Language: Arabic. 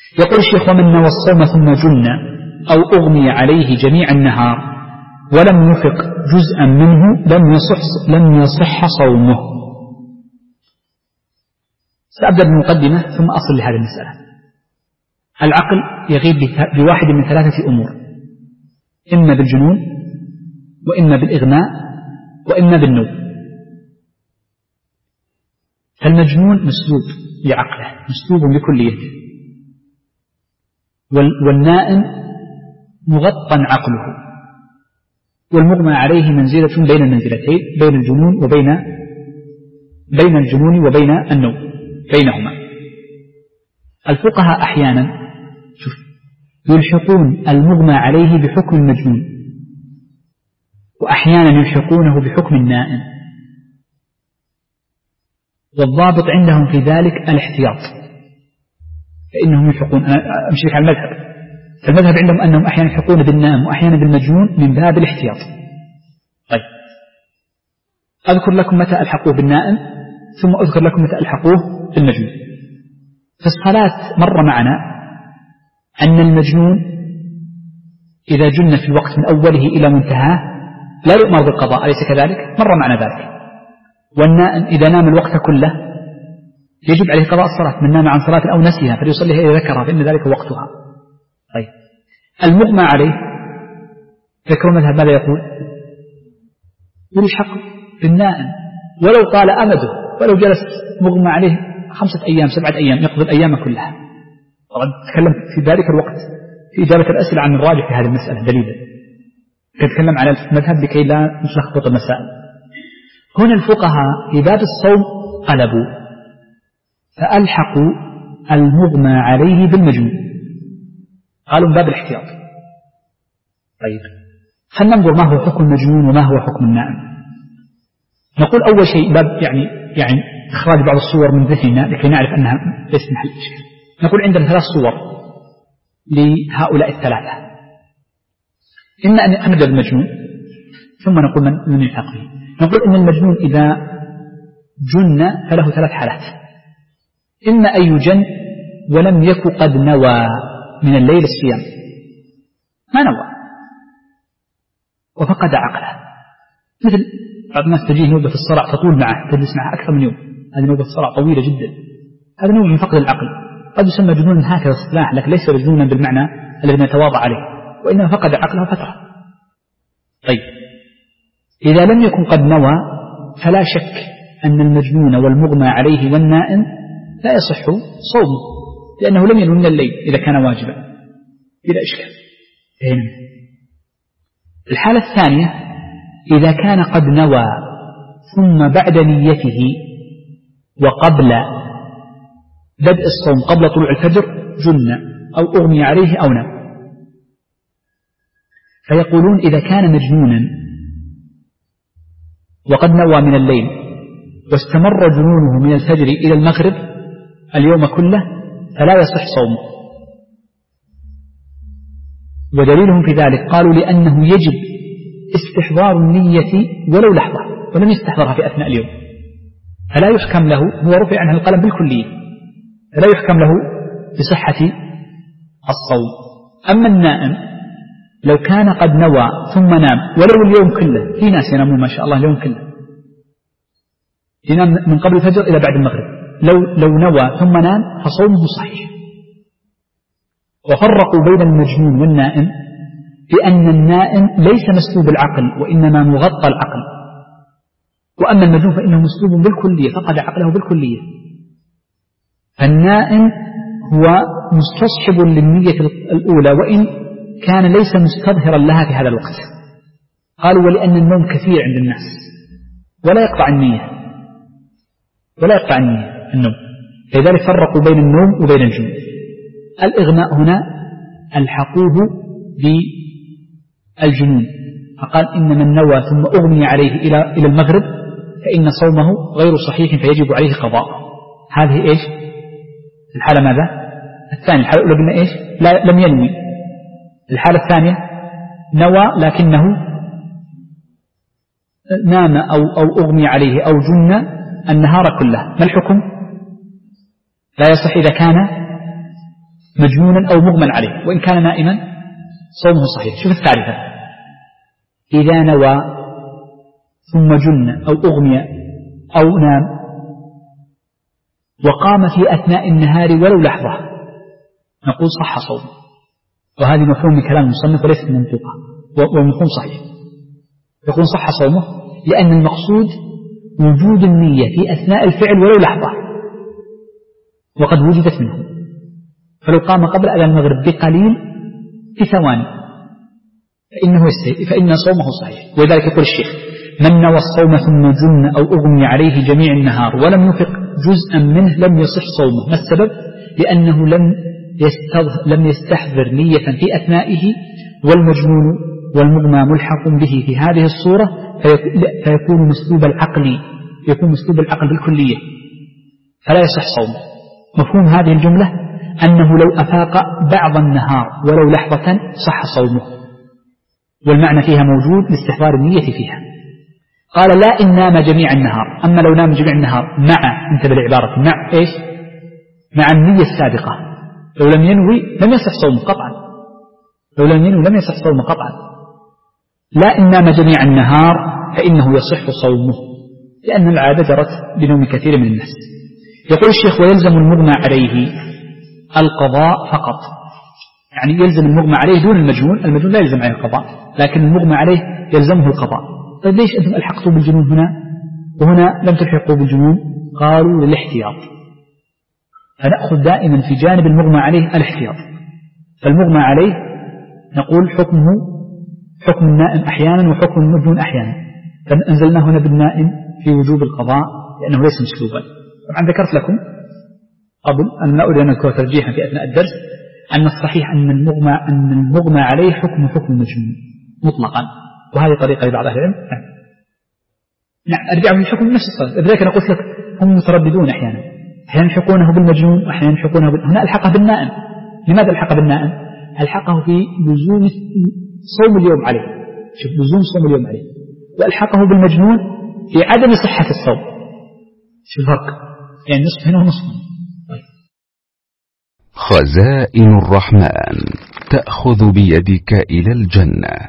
يقول الشيخ: ومن نوى الصوم ثم جن أو أغمي عليه جميع النهار ولم يفق جزءا منه لم يصح صومه. سأبدأ بالمقدمة ثم أصل لهذه المسألة. العقل يغيب بواحد من ثلاثة أمور: إما بالجنون، وإما بالإغماء، وإما بالنوم. فالمجنون مسلوب لعقله، مسلوب لكليته، والنائم مغطى عقله، والمغمى عليه منزلة بين المنزلتين، بين الجنون وبين النوم، بينهما. الفقهاء أحيانا يلحقون المغمى عليه بحكم المجنون، وأحيانا يلحقونه بحكم النائم، والضابط عندهم في ذلك الاحتياط، فإنهم يلحقون. أمشي على المذهب عندهم أنهم أحيانا يلحقون بالنائم وأحيانا بالمجنون من باب الاحتياط. طيب، أذكر لكم متى ألحقوه بالنائم، ثم أذكر لكم متى ألحقوه بالمجنون. في الصلاة مر معنا أن المجنون إذا جن في الوقت من أوله إلى منتهاه لا يؤمر بالقضاء، أليس كذلك؟ مر معنا ذلك. والنائم إذا نام الوقت كله يجب عليه قضاء الصلاة، من نام عن صلاة أو نسيها فليصليها إذا ذكرها فإن ذلك وقتها. طيب، المغمى عليه ذكر المذهب ماذا يقول؟ يلحق بالنائم ولو طال أمده، ولو جلس مغمى عليه 5 أيام 7 أيام يقضي الأيام كلها. طبعا تكلم في ذلك الوقت في إجابة الأسئلة عن الراجح في هذه المسألة دليلا، نتكلم على المذهب لكي لا نلخبط المسائل. هنا الفقهاء في باب الصوم قلبوا فألحقوا المغمى عليه بالمجنون، قالوا من باب الاحتياط. طيب، خلينا ننظر ما هو حكم المجنون وما هو حكم النائم. نقول أول شيء باب يعني إخراج بعض الصور من ذهننا لكي نعرف أنها ليست محل إشكال. نقول عندنا 3 صور لهؤلاء الثلاثة: إما أن نبدأ بالمجنون ثم نقول من يلحق به. نقول إن المجنون إذا جن فله 3 حالات: إما أن يجن ولم يكن قد نوى من الليل الصيام، ما نوى وفقد عقله، مثل بعض الناس تجيه نوبة الصرع تطول معه، تجلس معه أكثر من يوم، هذه نوبة الصرع طويلة جدا، هذا نوع من فقد العقل. قد يسمى جنونا هكذا اصطلاح، لكن ليس جنونا بالمعنى الذي نتواضع عليه، وإنما فقد عقله فترة. طيب، إذا لم يكن قد نوى فلا شك أن المجنون والمغمى عليه والنائم لا يصح صومه، لأنه لم ينوي من الليل إذا كان واجبا بلا إشكال. الحالة الثانية: إذا كان قد نوى ثم بعد نيته وقبل بدء الصوم قبل طلوع الفجر جن أو أغمي عليه أو نام. فيقولون إذا كان مجنونا وقد نوى من الليل واستمر جنونه من الفجر إلى المغرب اليوم كله فلا يصح صومه. ودليلهم في ذلك قالوا لأنه يجب استحضار النية ولو لحظة، ولم يستحضرها في أثناء اليوم، فلا يحكم له، هو رفع عنه القلم بالكلية، فلا يحكم له بصحة الصوم. أما النائم لو كان قد نوى ثم نام ولو اليوم كله، في ناس ينامون ما شاء الله اليوم كله، ينام من قبل الفجر إلى بعد المغرب، لو نوى ثم نام فصومه صحيح. وفرقوا بين المجنون والنائم بأن النائم ليس مسلوب العقل وإنما مغطى العقل، وأما المجنون فإنه مسلوب بالكلية، فقد عقله بالكلية. فالنائم هو مستصحب للنية الأولى وإن كان ليس مستظهرا لها في هذا الوقت. قالوا ولأن النوم كثير عند الناس ولا يقطع النية النوم، لذلك فرقوا بين النوم وبين الجنون. الإغماء هنا ألحقوه بالجنون، فقال إن من نوى ثم أغمي عليه إلى المغرب فإن صومه غير صحيح فيجب عليه قضاء. هذه إيش الحالة؟ ماذا؟ الثانية. الحالة الأولى قلنا إيش؟ لم ينوي. الحالة الثانية نوى لكنه نام أو أغمي عليه أو جن النهار كله، ما الحكم؟ لا يصح إذا كان مجنونا أو مغمى عليه وإن كان نائما صومه صحيح. شوف الثالثة: إذا نوى ثم جن أو أغمي أو نام وقام في أثناء النهار ولو لحظة، نقول صح صومه. وهذه مفهوم من كلام المصنف وليست منطوقة، والمفهوم صحيح. يكون صح صومه لأن المقصود وجود النية في أثناء الفعل ولو لحظة، وقد وجدت منه. فلو قام قبل أذان المغرب بقليل في ثواني فإن صومه صحيح. ولذلك يقول الشيخ: من نوى الصوم ثم جن أو أغمي عليه جميع النهار ولم يفق جزءا منه لم يصح صومه. ما السبب؟ لأنه لم يستحضر نية في أثنائه، والمجنون والمغمى ملحق به في هذه الصورة، فيكون مسلوب العقل بالكلية، فلا يصح صومه. مفهوم هذه الجملة أنه لو أفاق بعض النهار ولو لحظة صح صومه، والمعنى فيها موجود لاستحضار النية فيها. قال: لا إن نام جميع النهار. أما لو نام جميع النهار انتبه العبارة، مع إيش؟ مع النية السابقة، لو لم ينوي لم يصح صومه قطعا. لا إن نام جميع النهار فإنه يصح صومه، لأن العادة جرت بنوم كثير من الناس. يقول الشيخ: ويلزم المغمى عليه القضاء فقط. يعني يلزم المغمى عليه دون المجنون لا يلزم عليه القضاء، لكن المغمى عليه يلزمه القضاء. طيب ليش أنتم ألحقتوا بالجنون هنا وهنا لم تلحقوا بالجنون؟ قالوا: للاحتياط. فنأخذ دائما في جانب المغمى عليه الاحتياط. فالمغمى عليه نقول حكمه حكم النائم أحيانا وحكم المجنون أحيانا، فأنزلنا هنا بالنائم في وجوب القضاء لأنه ليس مسلوبا. طبعا ذكرت لكم قبل أن لا أريد أن أذكر ترجيحا في أثناء الدرس أن الصحيح أن المغمى عليه حكم المجنون مطلقا، وهذه طريقة لبعض أهل العلم. نعم، أرجع للحكم نفس الصلاة. لذلك أنا قلت لك هم مترددون أحيانا يلحقونه بالمجنون وأحيانا يلحقونه هنا ألحقه بالنائم. لماذا ألحقه بالنائم؟ ألحقه في لزوم صوم اليوم عليه. شوف، لزوم صوم اليوم عليه. وألحقه بالمجنون في عدم صحة الصوم. شوف الفرق، يعني نصف هنا ونصف هنا. خزائن الرحمن تأخذ بيدك إلى الجنة.